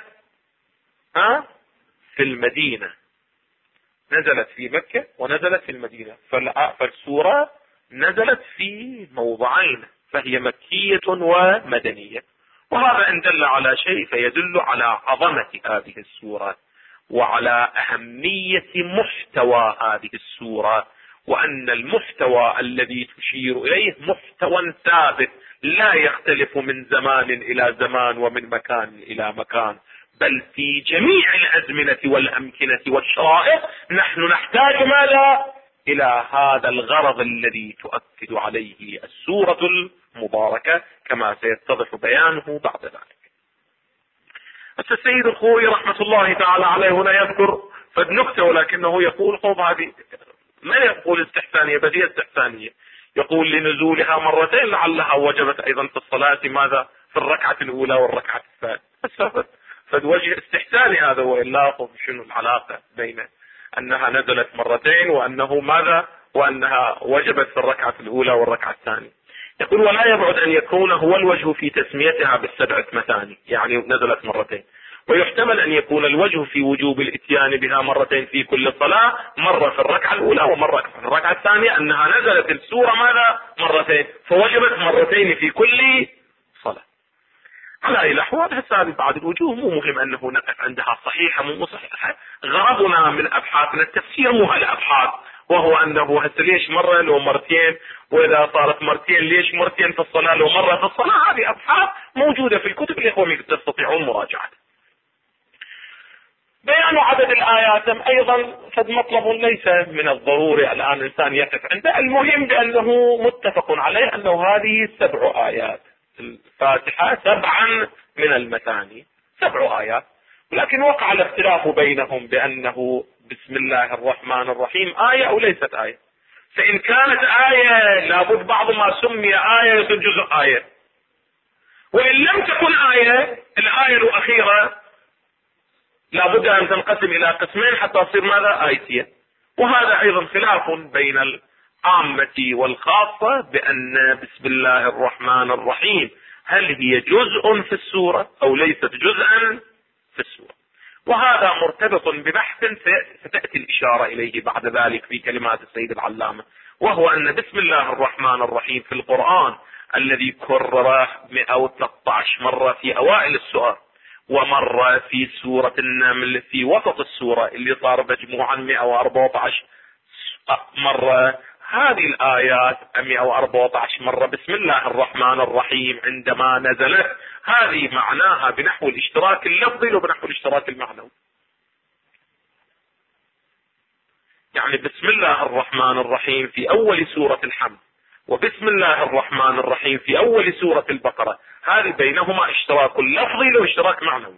في المدينة، نزلت في مكة ونزلت في المدينة، فالسورة نزلت في موضعين، فهي مكية ومدنية. وهذا إن دل على شيء فيدل على عظمة هذه السورة وعلى أهمية محتوى هذه السورة، وأن المحتوى الذي تشير إليه محتوى ثابت لا يختلف من زمان إلى زمان ومن مكان إلى مكان، بل في جميع الأزمنة والأمكنة والشرائع نحن نحتاج ماذا؟ إلى هذا الغرض الذي تؤكد عليه السورة المباركة كما سيتضح بيانه بعد ذلك. السيد الخوئي رحمة الله تعالى عليه هنا يذكر فد نكتة، ولكنه يقول خوض هذه ما يقول استحسانية، بل هي استحسانية. يقول لنزولها مرتين لعلها وجبت أيضا في الصلاة ماذا؟ في الركعة الأولى والركعة الثانية. فوجه استحساني هذا، وإلا شنو العلاقة بين أنها نزلت مرتين وأنه ماذا؟ وأنها وجبت في الركعة الأولى والركعة الثانية. يقول ولا يبعد أن يكون هو الوجه في تسميتها بالسبعة مثاني، يعني نزلت مرتين، ويحتمل أن يكون الوجه في وجوب الاتيان بها مرتين في كل صلاة، مرة في الركعة الأولى ومرة في الركعة الثانية، أنها نزلت السورة ماذا؟ مرتين، فوجبت مرتين في كل صلاة. على أي الأحوال هسه هذه بعض الوجوه مو مهم أنه نقف عندها صحيحة مو صحيحة، غرضنا من أبحاثنا التفسير مو هالأبحاث، وهو أنه هسه ليش مرة لو مرتين، وإذا صارت مرتين ليش مرتين في الصلاة لو مرة في الصلاة. هذه أبحاث موجودة في الكتب، الإخوة تستطيعون مراجعتها. بيان عدد الآيات أيضا قد مطلب ليس من الضروري الآن الإنسان يقف عنده، المهم بأنه متفق عليه أنه هذه 7 آيات، الفاتحة 7 من المثاني 7 آيات، ولكن وقع الاختلاف بينهم بأنه بسم الله الرحمن الرحيم آية أو ليست آية. فإن كانت آية لابد بعض ما سمي آية يصير جزء آية، وإن لم تكن آية الآية الأخيرة لابد أن تنقسم إلى قسمين حتى تصير ماذا؟ آيتين. وهذا أيضا خلاف بين العامة والخاصة بأن بسم الله الرحمن الرحيم هل هي جزء في السورة أو ليست جزءا في السورة، وهذا مرتبط ببحث ستأتي الإشارة إليه بعد ذلك في كلمات السيد العلامة، وهو أن بسم الله الرحمن الرحيم في القرآن الذي كرر 113 مرة في أوائل السورة، ومرة في سورة النمل في وسط السورة اللي صار مجموعا 114 مرة. هذه الآيات 114 مرة بسم الله الرحمن الرحيم عندما نزلت، هذه معناها بنحو الاشتراك اللفظي وبنحو الاشتراك المعنوي. يعني بسم الله الرحمن الرحيم في أول سورة الحمد، وبسم الله الرحمن الرحيم في أول سورة البقرة، هذه بينهما اشتراك لفظي واشتراك معنوي.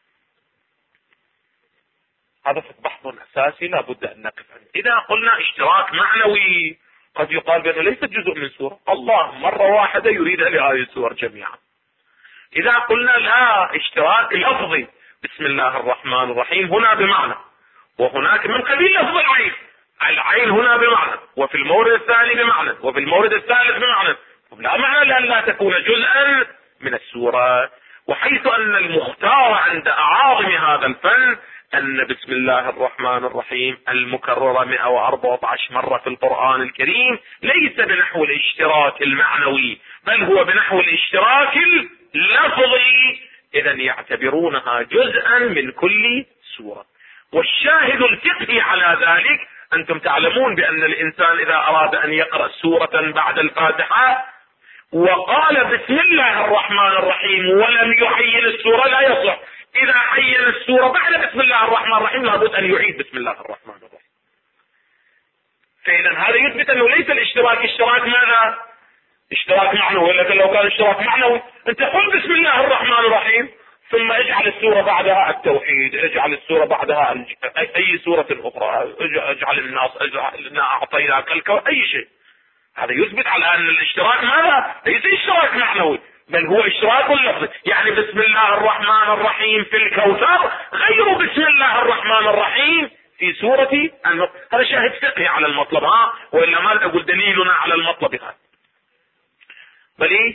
هذا بحث أساسي لا بد أن نقف عنه. إذا قلنا اشتراك معنوي قد يقال بأنه ليست جزء من سورة، الله مرة واحدة يريد لهذه السور جميعا. إذا قلنا لا اشتراك لفظي، بسم الله الرحمن الرحيم هنا بمعنى، وهناك من قبيل لفظ العين، العين هنا بمعنى، وفي المورد الثاني بمعنى، وفي المورد الثالث بمعنى، لا معنى لأن لا تكون جزءا من السورة. وحيث أن المختار عند أعاظم هذا الفن أن بسم الله الرحمن الرحيم المكررة 114 مرة في القرآن الكريم ليس بنحو الاشتراك المعنوي، بل هو بنحو الاشتراك اللفظي، إذا يعتبرونها جزءا من كل سورة. والشاهد الفقهي على ذلك أنتم تعلمون بأن الإنسان إذا أراد أن يقرأ سورة بعد الفاتحة وقال بسم الله الرحمن الرحيم ولم يحين السورة لا يصح. إذا حين السورة بعد بسم الله الرحمن الرحيم لابد أن يعيد بسم الله الرحمن الرحيم. فإذا هذا يثبت أنه ليس الاشتراك اشتراك ماذا؟ اشتراك معنوي. ولكن لو كان اشتراك معنوي أنت قل بسم الله الرحمن الرحيم ثم اجعل السورة بعدها التوحيد، اجعل السورة بعدها أي سورة أخرى، اجعل الناس، اجعل أعطيناك الكون، أي شيء. هذا يثبت على أن الاشتراك ماذا؟ ليس اشتراك معنوي بل هو اشتراك لفظي. يعني بسم الله الرحمن الرحيم في الكوثر غير بسم الله الرحمن الرحيم في سورة النصر. هذا شاهد فقهي على المطلب، وإلا ما أقول دليلنا على المطلب هذا. بل إيه؟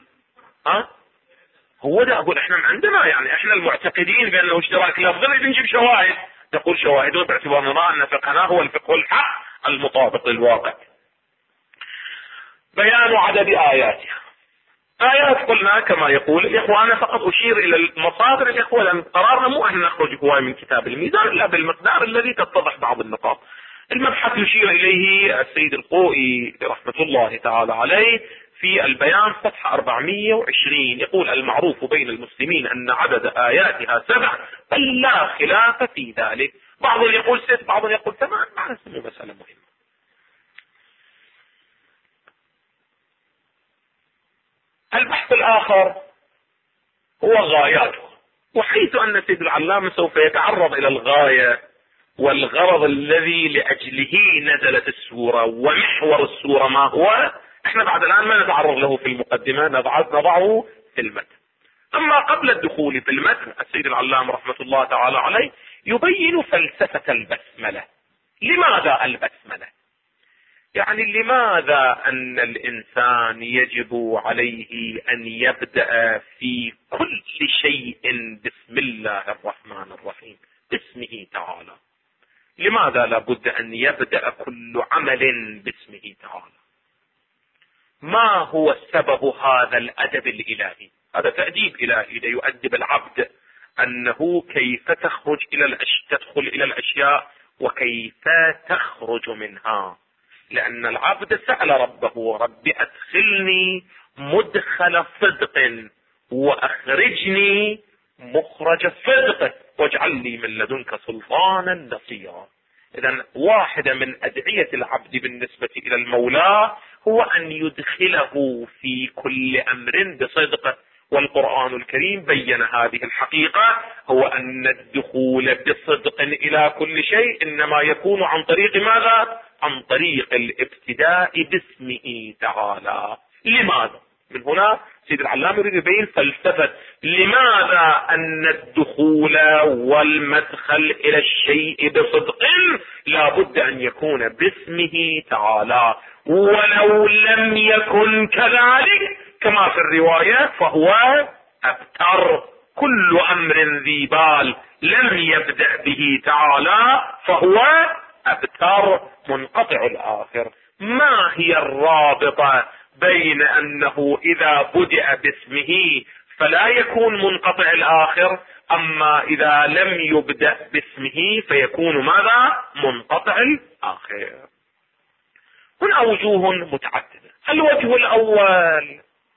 هو ده أقول إحنا عندنا، يعني إحنا المعتقدين بأنه اشتراك لفظي بنجيب شواهد، نقول شواهده باعتبار نرى أن فقهنا هو الفقه الحق المطابق للواقع. بيان عدد آياتها. آيات قلنا كما يقول الإخوة، أنا فقط أشير إلى المصادر الإخوة، لأن قرارنا مو أن نخرج هواي من كتاب الميزان إلا بالمقدار الذي تتضح بعض النقاط. المبحث يشير إليه السيد القوئي رحمة الله تعالى عليه في البيان صفحة 420، يقول المعروف بين المسلمين أن عدد آياتها 7 بل لا خلاف في ذلك. بعض يقول 6 بعض يقول 8، ما نسمي مسألة مهمة. البحث الآخر هو غاياته، وحيث أن سيد العلامة سوف يتعرض إلى الغاية والغرض الذي لأجله نزلت السورة ومحور السورة ما هو، احنا بعد الآن ما نتعرض له في المقدمة، نضعه في المتن. أما قبل الدخول في المتن السيد العلامة رحمة الله تعالى عليه يبين فلسفة البسملة. لماذا البسملة؟ يعني لماذا أن الإنسان يجب عليه أن يبدأ في كل شيء بسم الله الرحمن الرحيم باسمه تعالى؟ لماذا لابد أن يبدأ كل عمل باسمه تعالى؟ ما هو سبب هذا الأدب الإلهي؟ هذا تأديب إلهي ليؤدب العبد أنه كيف تدخل إلى الأشياء وكيف تخرج منها. لأن العبد سأل ربه: رب أدخلني مدخل صدق وأخرجني مخرج صدق واجعل لي من لدنك سلطانا نصيرا. إذن واحدة من أدعية العبد بالنسبة إلى المولى هو أن يدخله في كل أمر بصدق، والقرآن الكريم بين هذه الحقيقة، هو أن الدخول بصدق إلى كل شيء إنما يكون عن طريق ماذا؟ عن طريق الابتداء باسمه تعالى. لماذا؟ من هنا سيد العلامة يريد يبين فلسفة لماذا أن الدخول والمدخل إلى الشيء بصدق لا بد أن يكون باسمه تعالى، ولو لم يكن كذلك كما في الرواية فهو أبتر. كل أمر ذي بال لم يبدأ به تعالى فهو أبتر منقطع الآخر. ما هي الرابطة بين أنه إذا بدأ باسمه فلا يكون منقطع الآخر، أما إذا لم يبدأ باسمه فيكون ماذا؟ منقطع الآخر. هنا وجوه متعددة. الوجه الأول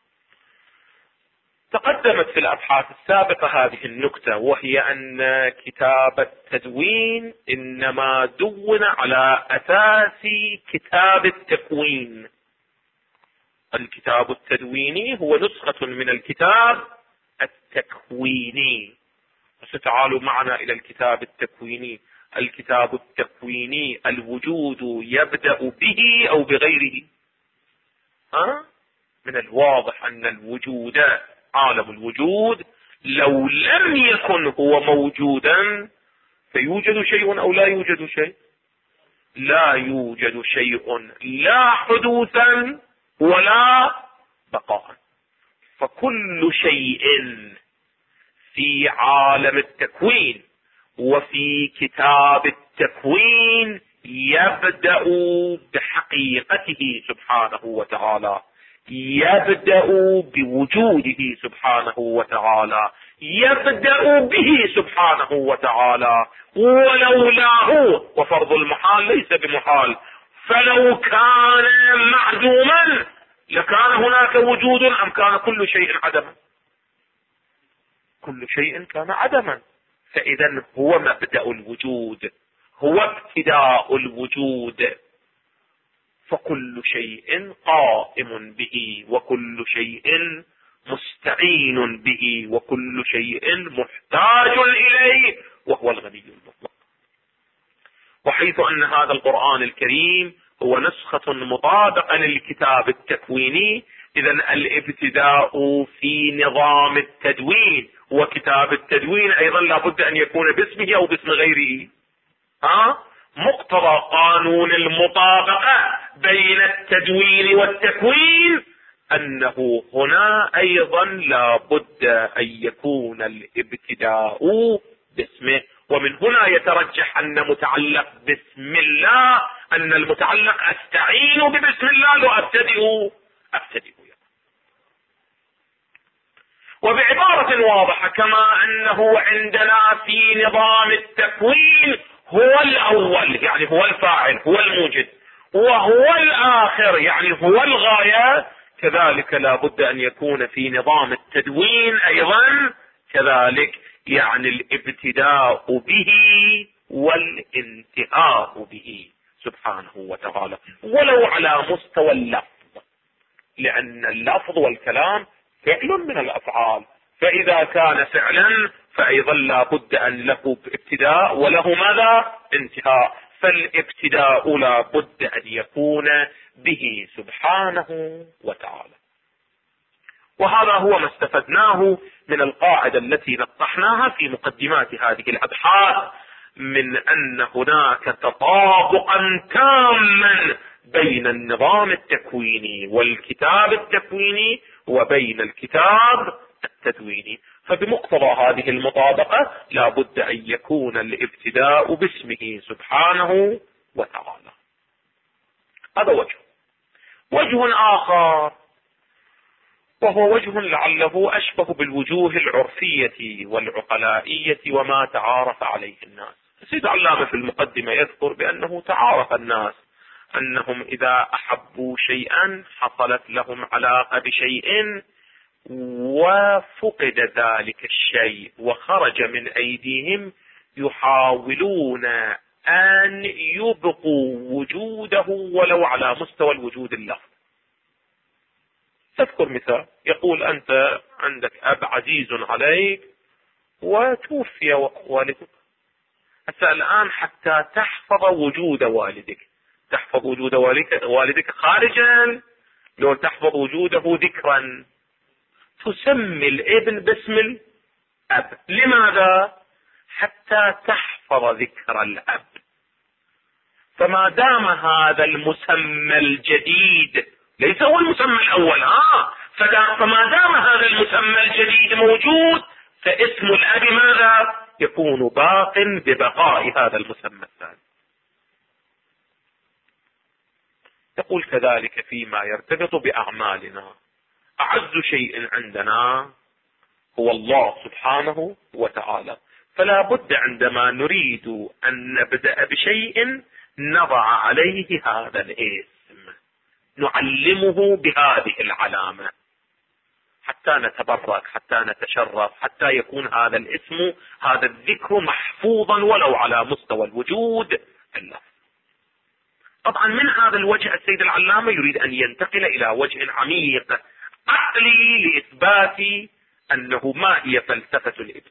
تقدمت في الأبحاث السابقة هذه النكتة، وهي أن كتاب التدوين إنما دون على أساس كتاب التكوين. الكتاب التدويني هو نسخة من الكتاب التكويني. فتعالوا معنا إلى الكتاب التكويني. الكتاب التكويني الوجود يبدأ به أو بغيره؟ من الواضح أن الوجود، عالم الوجود، لو لم يكن هو موجودا فيوجد شيء أو لا يوجد شيء؟ لا يوجد شيء، لا حدوثا ولا بقاء. فكل شيء في عالم التكوين وفي كتاب التكوين يبدأ بحقيقته سبحانه وتعالى، يبدأ بوجوده سبحانه وتعالى، يبدأ به سبحانه وتعالى، ولولاه وفرض المحال ليس بمحال، فلو كان معدوما لكان هناك وجود أم كان كل شيء عدما؟ كل شيء كان عدما. فإذا هو مبدأ الوجود، هو ابتداء الوجود، فكل شيء قائم به وكل شيء مستعين به وكل شيء محتاج إليه وهو الغني المطلق. وحيث أن هذا القرآن الكريم هو نسخة مطابقة للكتاب التكويني، إذا الابتداء في نظام التدوين وكتاب التدوين أيضا لابد أن يكون باسمه أو باسم غيره. مقتضى قانون المطابقة بين التدوين والتكوين أنه هنا أيضا لابد أن يكون الابتداء باسمه. ومن هنا يترجح أن متعلق باسم الله، أن المتعلق أستعين ببسم الله لو أبتدئ. وبعبارة واضحة، كما أنه عندنا في نظام التكوين هو الأول يعني هو الفاعل هو الموجد، وهو الآخر يعني هو الغاية، كذلك لا بد أن يكون في نظام التدوين أيضا كذلك، يعني الابتداء به والانتهاء به سبحانه وتعالى، ولو على مستوى اللفظ، لأن اللفظ والكلام فعل من الأفعال، فإذا كان فعلا فأيضا لا بد أن له ابتداء وله ماذا؟ انتهاء. فالابتداء لا بد أن يكون به سبحانه وتعالى. وهذا هو ما استفدناه من القاعدة التي نطحناها في مقدمات هذه الأبحاث، من أن هناك تطابقا تاما بين النظام التكويني والكتاب التكويني وبين الكتاب التدويني. فبمقتضى هذه المطابقة لا بد أن يكون الابتداء باسمه سبحانه وتعالى. هذا وجه آخر، وهو وجه لعله أشبه بالوجوه العرفية والعقلائية وما تعارف عليه الناس. السيد العلامة في المقدمة يذكر بأنه تعارف الناس أنهم إذا أحبوا شيئا حصلت لهم علاقة بشيء وفقد ذلك الشيء وخرج من أيديهم يحاولون أن يبقوا وجوده ولو على مستوى الوجود اللفظي. تذكر مثال، يقول أنت عندك أب عزيز عليك وتوفي والدك، حتى الآن حتى تحفظ وجود والدك، تحفظ وجود والدك خارجا، لو تحفظ وجوده ذكرا تسمي الابن باسم الأب. لماذا؟ حتى تحفظ ذكر الأب. فما دام هذا المسمى الجديد ليس هو المسمى الأول، فما دام هذا المسمى الجديد موجود فاسم الأب ماذا؟ يكون باق ببقاء هذا المسمى الثاني. يقول كذلك فيما يرتبط بأعمالنا، أعز شيء عندنا هو الله سبحانه وتعالى، فلا بد عندما نريد أن نبدأ بشيء نضع عليه هذا الاسم، نعلمه بهذه العلامة حتى نتبرك، حتى نتشرف، حتى يكون هذا الاسم، هذا الذكر محفوظا ولو على مستوى الوجود اللفظ. طبعا من هذا الوجه السيد العلامة يريد أن ينتقل إلى وجه عميق عقلي لإثبات أنه ما هي فلسفة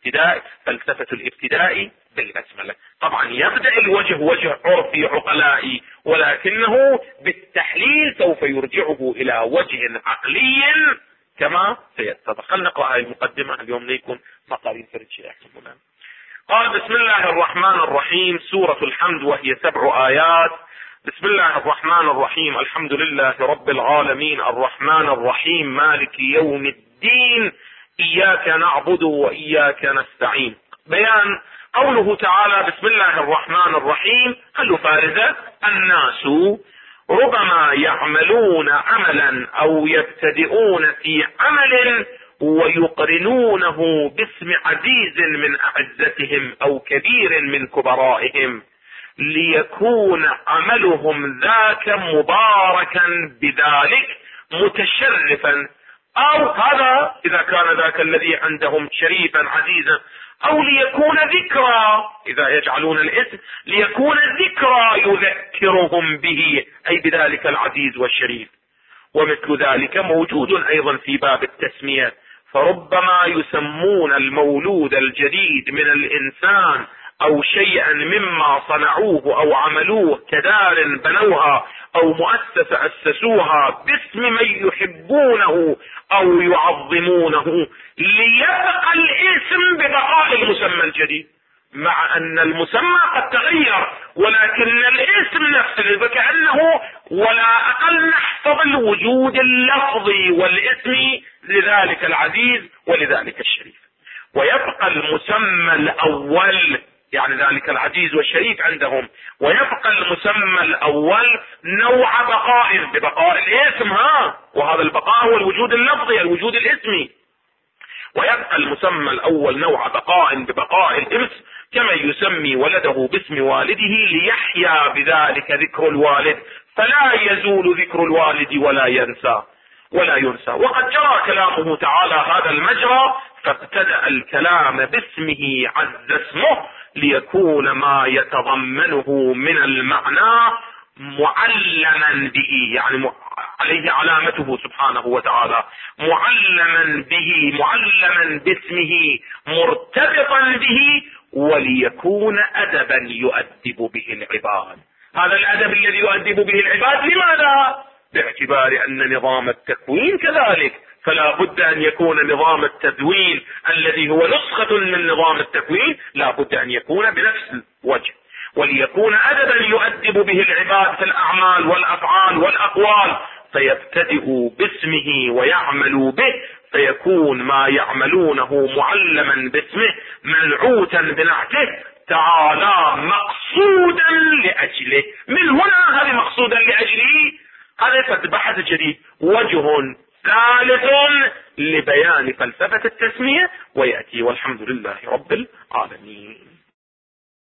الابتداء بالبسملة. طبعا يبدأ الوجه وجه عرفي عقلائي، ولكنه بالتحليل سوف يرجعه إلى وجه عقلي كما سيتضح. خلنا نقرأ هذه المقدمة اليوم ليكون مقارين فرد شيء يحسبنا. قال: بسم الله الرحمن الرحيم، سورة الحمد وهي 7 آيات. بسم الله الرحمن الرحيم، الحمد لله رب العالمين الرحمن الرحيم مالك يوم الدين إياك نعبد وإياك نستعين. بيان قوله تعالى بسم الله الرحمن الرحيم هل فارزة الناس ربما يعملون عملا أو يبتدئون في عمل ويقرنونه باسم عزيز من أعزتهم أو كبير من كبرائهم ليكون عملهم ذاك مباركا بذلك متشرفا، أو هذا إذا كان ذاك الذي عندهم شريفا عزيزا، أو ليكون ذكرى إذا يجعلون الاسم ليكون ذكرى يذكرهم به أي بذلك العزيز والشريف. ومثل ذلك موجود أيضا في باب التسمية، فربما يسمون المولود الجديد من الإنسان أو شيئا مما صنعوه أو عملوه كدار بنوها أو مؤسسة أسسوها باسم من يحبونه أو يعظمونه ليبقى الاسم ببقاء المسمى الجديد، مع أن المسمى قد تغير ولكن الاسم نفسه كأنه ولا أقل نحفظ الوجود اللفظي والاسم لذلك العزيز ولذلك الشريف. ويبقى المسمى الأول يعني ذلك العزيز والشريف عندهم، ويبقى المسمى الأول نوع بقاء ببقاء الاسم، وهذا البقاء هو الوجود اللفظي الوجود الاسمي. ويبقى المسمى الأول نوع بقاء ببقاء الاسم كما يسمي ولده باسم والده ليحيا بذلك ذكر الوالد، فلا يزول ذكر الوالد ولا ينسى. وقد جرى كلامه تعالى هذا المجرى، فابتدأ الكلام باسمه عز اسمه ليكون ما يتضمنه من المعنى معلما به، يعني عليه علامته سبحانه وتعالى، معلما به معلما باسمه مرتبطا به، وليكون أدبا يؤدب به العباد. هذا الأدب الذي يؤدب به العباد لماذا؟ باعتبار أن نظام التكوين كذلك، فلا بد أن يكون نظام التدوين الذي هو نسخة من نظام التكوين لا بد أن يكون بنفس الوجه، وليكون أدبا يؤدب به العباد في الأعمال والأفعال والأقوال، فيبتدئ باسمه ويعمل به، فيكون ما يعملونه معلما باسمه منعوتا بنعته تعالى مقصودا لأجله. من هنا هذه مقصودا لأجله، هذا قد بحث جديد، وجه ثالث لبيان فلسفة التسمية ويأتي، والحمد لله رب العالمين.